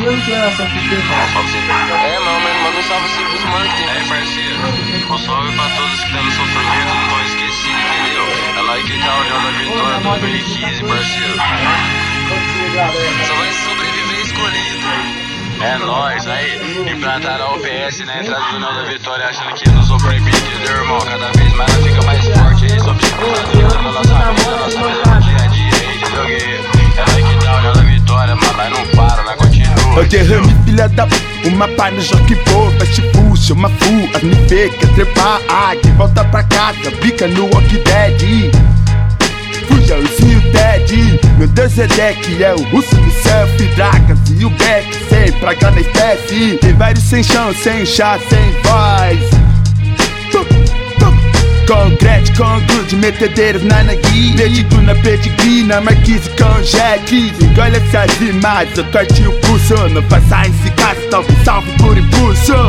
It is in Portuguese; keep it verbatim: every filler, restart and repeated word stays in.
não tinha essa fita. É, mano, manda um salve assim pros mano que tem. É, parceiro. Um salve pra todos que pelo sofrimento não estão esquecidos, entendeu? É lá que tá a União da Vitória dois mil e quinze, parceiro. Só vai sobreviver escolhido. É nóis, aí, implantaram a O P S na entrada do União da Vitória achando que não sofrer bem, entendeu, irmão? Cada vez mais ela fica mais forte aí, só psicológica na nossa vida, nossa vida no dia a dia aí, entendeu, guerreiro? É lá que tá a União da Vitória, mas nós não para, nós continua. Eu derrame, filha da p... Uma pá no jogo que voa, veste puxa, uma full. As me vê, quer trepar águia, volta pra casa, bica no Walking Dead. Fuja o Rio Dead, meu Deus é deck, é o russo do selfie, Dragas e o Beck, sem praga na espécie. Tem vários sem chão, sem chá, sem voz. Concrete, com grude, metedeiros na nagui, pedigree na pedigree, na marquise com jack. Engole essas imagens, eu corte o pulso, não faça esse caso, talvez salve por impulso.